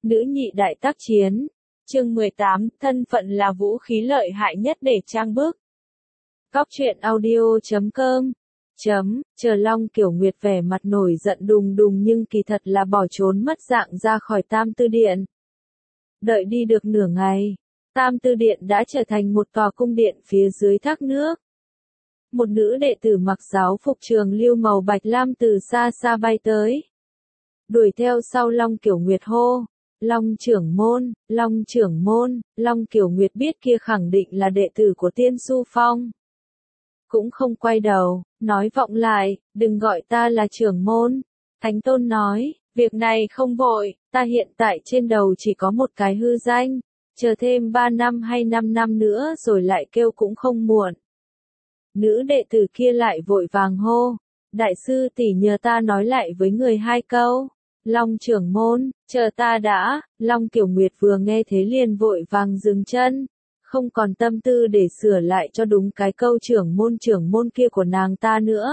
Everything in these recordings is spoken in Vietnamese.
Nữ nhị đại tác chiến. Chương 18, thân phận là vũ khí lợi hại nhất để trang bức. Cóc truyện audio.com. Chờ Long Kiểu Nguyệt vẻ mặt nổi giận đùng đùng nhưng kỳ thật là bỏ trốn mất dạng ra khỏi Tam Tư Điện. Đợi đi được nửa ngày, Tam Tư Điện đã trở thành một tòa cung điện phía dưới thác nước. Một nữ đệ tử mặc giáo phục trường lưu màu bạch lam từ xa xa bay tới. Đuổi theo sau Long Kiểu Nguyệt hô. Long trưởng môn, Long trưởng môn, Long Kiểu Nguyệt biết kia khẳng định là đệ tử của Tiên Su Phong. Cũng không quay đầu, nói vọng lại, đừng gọi ta là trưởng môn. Thánh Tôn nói, việc này không vội, ta hiện tại trên đầu chỉ có một cái hư danh, chờ thêm 3 năm hay 5 năm nữa rồi lại kêu cũng không muộn. Nữ đệ tử kia lại vội vàng hô, đại sư tỷ nhờ ta nói lại với người 2 câu. Long trưởng môn, chờ ta đã. Long Kiểu Nguyệt vừa nghe thế liền vội vàng dừng chân, không còn tâm tư để sửa lại cho đúng cái câu trưởng môn kia của nàng ta nữa.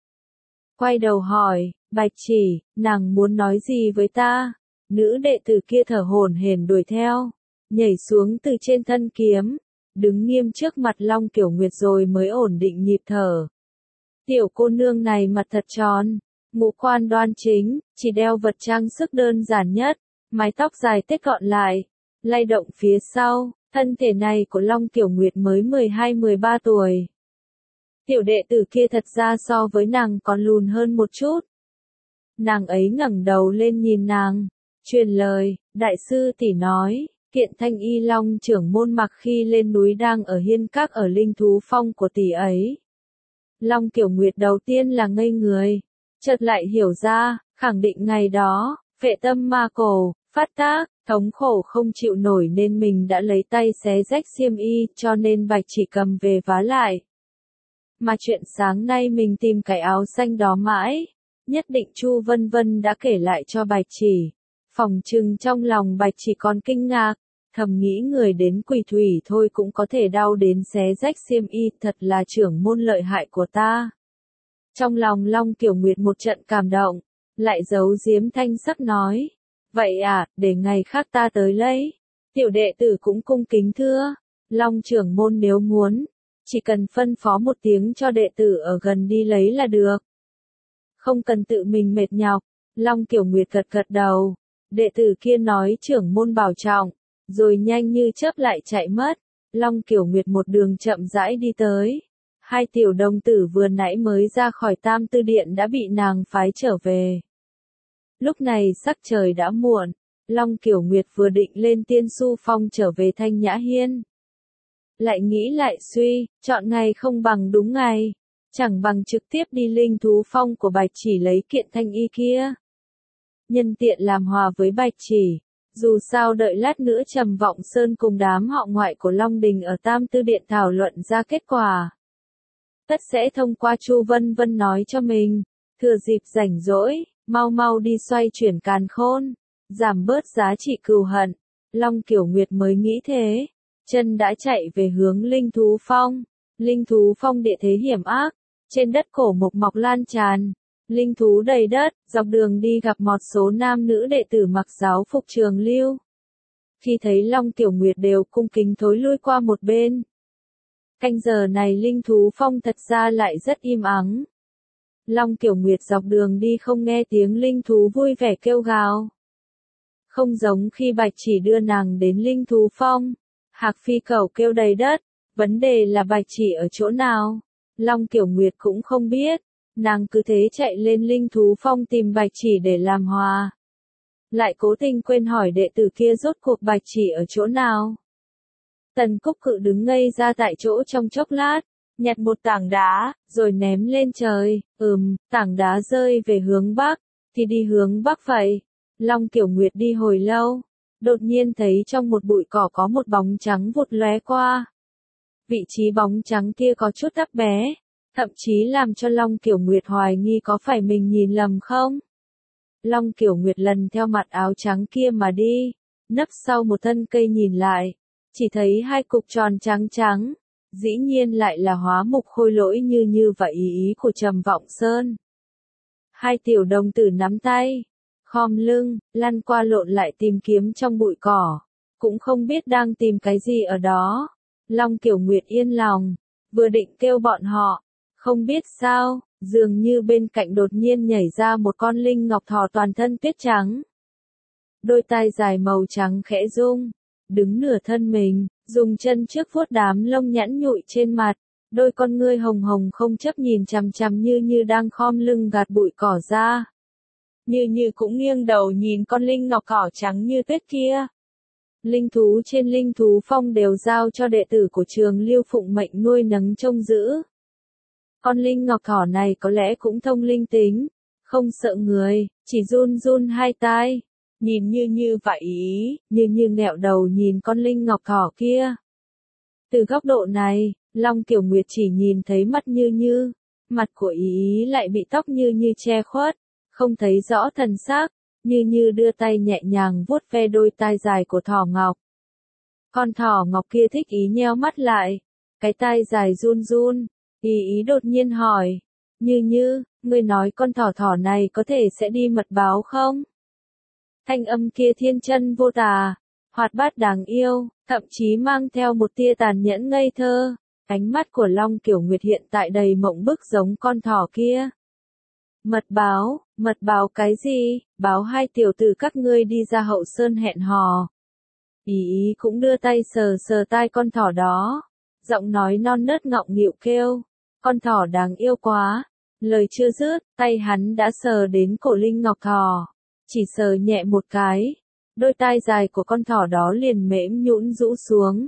Quay đầu hỏi, Bạch Chỉ, nàng muốn nói gì với ta? Nữ đệ tử kia thở hổn hển đuổi theo, nhảy xuống từ trên thân kiếm, đứng nghiêm trước mặt Long Kiểu Nguyệt rồi mới ổn định nhịp thở. Tiểu cô nương này mặt thật tròn, ngũ quan đoan chính, chỉ đeo vật trang sức đơn giản nhất, mái tóc dài tết gọn lại, lay động phía sau, thân thể này của Long Kiểu Nguyệt mới 12-13 tuổi. Tiểu đệ tử kia thật ra so với nàng còn lùn hơn một chút. Nàng ấy ngẩng đầu lên nhìn nàng, truyền lời, đại sư tỷ nói, kiện thanh y Long trưởng môn mặc khi lên núi đang ở hiên các ở linh thú phong của tỷ ấy. Long Kiểu Nguyệt đầu tiên là ngây người, chợt lại hiểu ra, khẳng định ngày đó, phệ tâm ma cổ, phát tác, thống khổ không chịu nổi nên mình đã lấy tay xé rách xiêm y, cho nên Bạch Chỉ cầm về vá lại. Mà chuyện sáng nay mình tìm cái áo xanh đó mãi, nhất định Chu Vân Vân đã kể lại cho Bạch Chỉ. Phòng trừng trong lòng Bạch Chỉ còn kinh ngạc, thầm nghĩ người đến quỷ thủy thôi cũng có thể đau đến xé rách xiêm y, thật là trưởng môn lợi hại của ta. Trong lòng Long Kiểu Nguyệt một trận cảm động, lại giấu giếm thanh sắc nói, vậy à, để ngày khác ta tới lấy. Tiểu đệ tử cũng cung kính thưa, Long trưởng môn nếu muốn, chỉ cần phân phó một tiếng cho đệ tử ở gần đi lấy là được. Không cần tự mình mệt nhọc. Long Kiểu Nguyệt gật gật đầu, đệ tử kia nói trưởng môn bảo trọng, rồi nhanh như chớp lại chạy mất. Long Kiểu Nguyệt một đường chậm rãi đi tới. 2 tiểu đồng tử vừa nãy mới ra khỏi Tam Tư Điện đã bị nàng phái trở về. Lúc này sắc trời đã muộn, Long Kiểu Nguyệt vừa định lên Tiên Su Phong trở về Thanh Nhã Hiên. Lại nghĩ lại suy, chọn ngày không bằng đúng ngày, chẳng bằng trực tiếp đi Linh Thú Phong của Bạch Chỉ lấy kiện thanh y kia. Nhân tiện làm hòa với Bạch Chỉ, dù sao đợi lát nữa Trầm Vọng Sơn cùng đám họ ngoại của Long Đình ở Tam Tư Điện thảo luận ra kết quả. Tất sẽ thông qua Chu Vân Vân nói cho mình, thừa dịp rảnh rỗi, mau đi xoay chuyển càn khôn, giảm bớt giá trị cừu hận. Long Kiểu Nguyệt mới nghĩ thế, chân đã chạy về hướng Linh Thú Phong. Linh Thú Phong địa thế hiểm ác, trên đất cổ mộc mọc lan tràn, linh thú đầy đất, dọc đường đi gặp một số nam nữ đệ tử mặc giáo phục trường lưu. Khi thấy Long Kiểu Nguyệt đều cung kính thối lui qua một bên. Canh giờ này Linh Thú Phong thật ra lại rất im ắng. Long Kiểu Nguyệt dọc đường đi không nghe tiếng linh thú vui vẻ kêu gào. Không giống khi Bạch Chỉ đưa nàng đến Linh Thú Phong, hạc phi cẩu kêu đầy đất, vấn đề là Bạch Chỉ ở chỗ nào? Long Kiểu Nguyệt cũng không biết, nàng cứ thế chạy lên Linh Thú Phong tìm Bạch Chỉ để làm hòa. Lại cố tình quên hỏi đệ tử kia rốt cuộc Bạch Chỉ ở chỗ nào. Tần Cúc Cự đứng ngây ra tại chỗ trong chốc lát, nhặt một tảng đá, rồi ném lên trời, tảng đá rơi về hướng Bắc, thì đi hướng Bắc vậy. Long Kiểu Nguyệt đi hồi lâu, đột nhiên thấy trong một bụi cỏ có một bóng trắng vụt lóe qua. Vị trí bóng trắng kia có chút thấp bé, thậm chí làm cho Long Kiểu Nguyệt hoài nghi có phải mình nhìn lầm không. Long Kiểu Nguyệt lần theo mặt áo trắng kia mà đi, nấp sau một thân cây nhìn lại, chỉ thấy 2 cục tròn trắng trắng, dĩ nhiên lại là Hóa Mục Khôi Lỗi như vậy ý của Trầm Vọng Sơn. 2 tiểu đồng tử nắm tay, khom lưng, lăn qua lộn lại tìm kiếm trong bụi cỏ, cũng không biết đang tìm cái gì ở đó. Long Kiểu Nguyệt yên lòng, vừa định kêu bọn họ, không biết sao, dường như bên cạnh đột nhiên nhảy ra một con linh ngọc thỏ toàn thân tuyết trắng. Đôi tai dài màu trắng khẽ rung, đứng nửa thân mình, dùng chân trước vuốt đám lông nhẵn nhụi trên mặt, đôi con ngươi hồng hồng không chấp nhìn chằm chằm như đang khom lưng gạt bụi cỏ ra. Như cũng nghiêng đầu nhìn con linh ngọc cỏ trắng như tuyết kia. Linh thú trên linh thú phong đều giao cho đệ tử của trường Lưu Phụng mệnh nuôi nấng trông giữ. Con linh ngọc thỏ này có lẽ cũng thông linh tính, không sợ người, chỉ run run hai tai. Nhìn như vậy ý, như nghẹo đầu nhìn con linh ngọc thỏ kia. Từ góc độ này, Long Kiểu Nguyệt chỉ nhìn thấy mắt như, mặt của ý lại bị tóc như che khuất, không thấy rõ thần sắc, như đưa tay nhẹ nhàng vuốt ve đôi tai dài của thỏ ngọc. Con thỏ ngọc kia thích ý nheo mắt lại, cái tai dài run run, ý đột nhiên hỏi, như, ngươi nói con thỏ này có thể sẽ đi mật báo không? Thanh âm kia thiên chân vô tà, hoạt bát đáng yêu, thậm chí mang theo một tia tàn nhẫn ngây thơ. Ánh mắt của Long Kiểu Nguyệt hiện tại đầy mộng bức giống con thỏ kia. Mật báo cái gì? Báo hai tiểu tử các ngươi đi ra hậu sơn hẹn hò. Ý cũng đưa tay sờ tai con thỏ đó. Giọng nói non nớt ngọng nghịu kêu. Con thỏ đáng yêu quá. Lời chưa dứt, tay hắn đã sờ đến cổ linh ngọc thỏ. Chỉ sờ nhẹ một cái. Đôi tai dài của con thỏ đó liền mễm nhũn rũ xuống.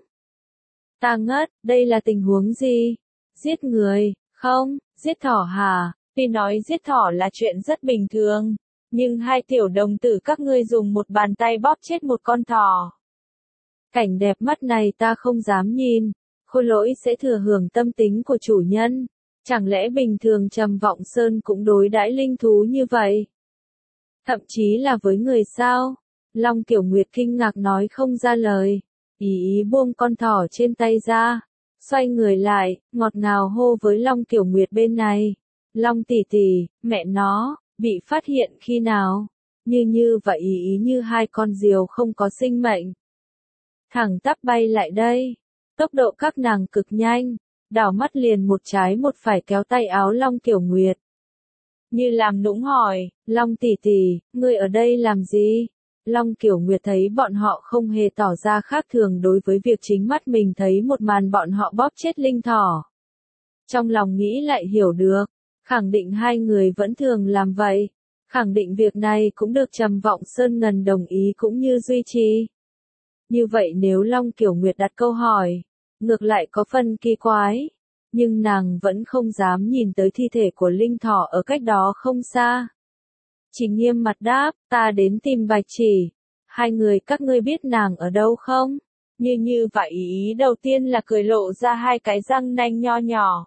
Ta ngất, đây là tình huống gì? Giết người, không, giết thỏ hả? Tuy nói giết thỏ là chuyện rất bình thường, nhưng hai tiểu đồng tử các ngươi dùng một bàn tay bóp chết một con thỏ. Cảnh đẹp mắt này ta không dám nhìn, Khôi Lỗi sẽ thừa hưởng tâm tính của chủ nhân. Chẳng lẽ bình thường Trầm Vọng Sơn cũng đối đãi linh thú như vậy? Thậm chí là với người sao? Long Kiểu Nguyệt kinh ngạc nói không ra lời. Ý buông con thỏ trên tay ra, xoay người lại, ngọt ngào hô với Long Kiểu Nguyệt bên này. Long tỷ tỷ, mẹ nó, bị phát hiện khi nào? Như vậy ý như hai con diều không có sinh mệnh. Thẳng tắp bay lại đây. Tốc độ các nàng cực nhanh, đảo mắt liền một trái một phải kéo tay áo Long Kiểu Nguyệt. Như làm nũng hỏi, Long tỷ tỷ, ngươi ở đây làm gì? Long Kiểu Nguyệt thấy bọn họ không hề tỏ ra khác thường đối với việc chính mắt mình thấy một màn bọn họ bóp chết linh thỏ. Trong lòng nghĩ lại hiểu được, khẳng định hai người vẫn thường làm vậy, khẳng định việc này cũng được Trầm Vọng Sơn ngầm đồng ý cũng như duy trì. Như vậy nếu Long Kiểu Nguyệt đặt câu hỏi, ngược lại có phần kỳ quái, nhưng nàng vẫn không dám nhìn tới thi thể của linh thỏ ở cách đó không xa. Chỉ nghiêm mặt đáp, ta đến tìm Bạch Chỉ. Hai người các ngươi biết nàng ở đâu không? Như vậy ý đầu tiên là cười lộ ra hai cái răng nanh nho nhỏ.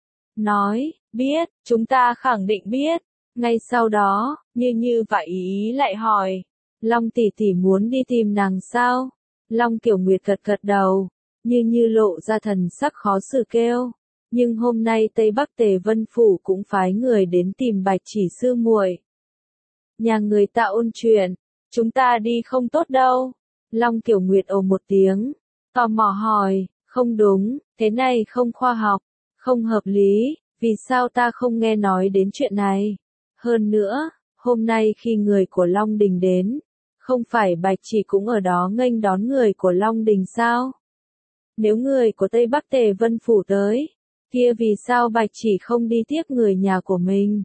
Nói, biết, chúng ta khẳng định biết. Ngay sau đó, như vậy ý lại hỏi. Long tỷ tỷ muốn đi tìm nàng sao? Long Kiểu Nguyệt gật đầu. Như lộ ra thần sắc khó xử kêu. Nhưng hôm nay Tây Bắc Tề Vân Phủ cũng phái người đến tìm Bạch Chỉ sư muội. Nhà người ta ôn chuyện, chúng ta đi không tốt đâu. Long Kiểu Nguyệt ồ một tiếng, tò mò hỏi, không đúng, thế này không khoa học, không hợp lý, vì sao ta không nghe nói đến chuyện này? Hơn nữa, hôm nay khi người của Long Đình đến, không phải Bạch Chỉ cũng ở đó nghênh đón người của Long Đình sao? Nếu người của Tây Bắc Tề Vân Phủ tới, kia vì sao Bạch Chỉ không đi tiếp người nhà của mình?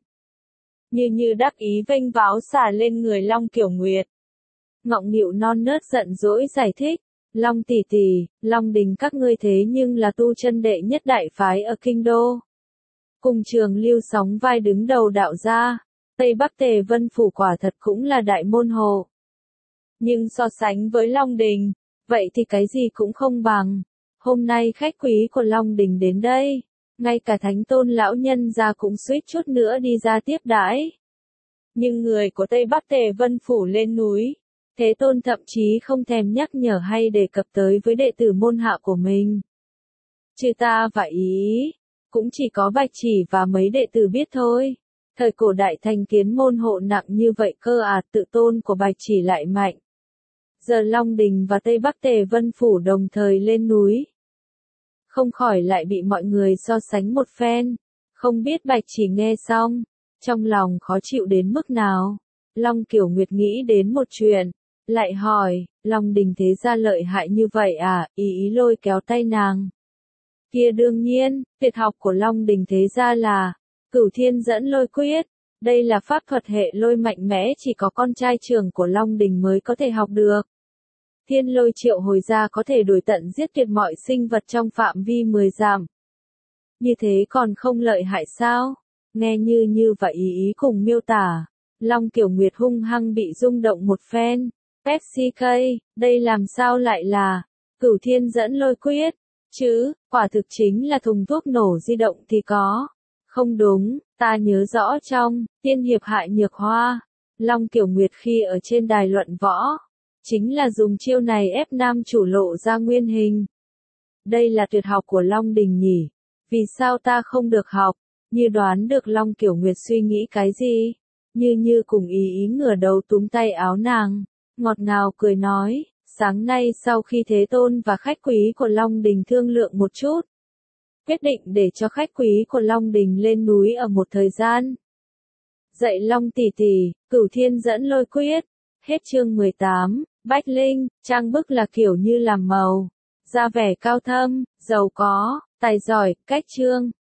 Như đắc ý vênh váo xả lên người Long Kiểu Nguyệt. Ngọng nghịu non nớt giận dỗi giải thích, Long tỷ tỷ, Long Đình các ngươi thế nhưng là tu chân đệ nhất đại phái ở Kinh Đô. Cùng Trường Lưu sóng vai đứng đầu đạo gia, Tây Bắc Tề Vân Phủ quả thật cũng là đại môn hộ. Nhưng so sánh với Long Đình, vậy thì cái gì cũng không bằng. Hôm nay khách quý của Long Đình đến đây. Ngay cả Thánh Tôn lão nhân gia cũng suýt chút nữa đi ra tiếp đãi. Nhưng người của Tây Bắc Tề Vân Phủ lên núi, Thế Tôn thậm chí không thèm nhắc nhở hay đề cập tới với đệ tử môn hạ của mình. Trừ ta và ý, cũng chỉ có Bạch Chỉ và mấy đệ tử biết thôi. Thời cổ đại thành kiến môn hộ nặng như vậy cơ à, tự tôn của Bạch Chỉ lại mạnh. Giờ Long Đình và Tây Bắc Tề Vân Phủ đồng thời lên núi. Không khỏi lại bị mọi người so sánh một phen. Không biết Bạch Chỉ nghe xong, trong lòng khó chịu đến mức nào. Long Kiểu Nguyệt nghĩ đến một chuyện, lại hỏi, Long Đình thế gia lợi hại như vậy à, ý lôi kéo tay nàng. Kia đương nhiên, tuyệt học của Long Đình thế gia là Cửu Thiên Dẫn Lôi Quyết. Đây là pháp thuật hệ lôi mạnh mẽ chỉ có con trai trưởng của Long Đình mới có thể học được. Thiên lôi triệu hồi ra có thể đuổi tận giết tuyệt mọi sinh vật trong phạm vi 10 dặm. Như thế còn không lợi hại sao? Nghe như vậy ý cùng miêu tả. Long Kiểu Nguyệt hung hăng bị rung động một phen. Pepsi K, đây làm sao lại là Cửu Thiên Dẫn Lôi Quyết? Chứ, quả thực chính là thùng thuốc nổ di động thì có. Không đúng, ta nhớ rõ trong Tiên Hiệp Hại Nhược Hoa, Long Kiểu Nguyệt khi ở trên đài luận võ, chính là dùng chiêu này ép nam chủ lộ ra nguyên hình. Đây là tuyệt học của Long Đình nhỉ? Vì sao ta không được học? Như đoán được Long Kiểu Nguyệt suy nghĩ cái gì? Như cùng ý ngửa đầu túm tay áo nàng, ngọt ngào cười nói, sáng nay sau khi Thế Tôn và khách quý của Long Đình thương lượng một chút, quyết định để cho khách quý của Long Đình lên núi ở một thời gian. Dạy Long tỷ tỷ, Cửu Thiên Dẫn Lôi Quyết. Hết chương 18, Bách Linh, trang bức là kiểu như làm màu, ra vẻ cao thâm, giàu có, tài giỏi, cách chương.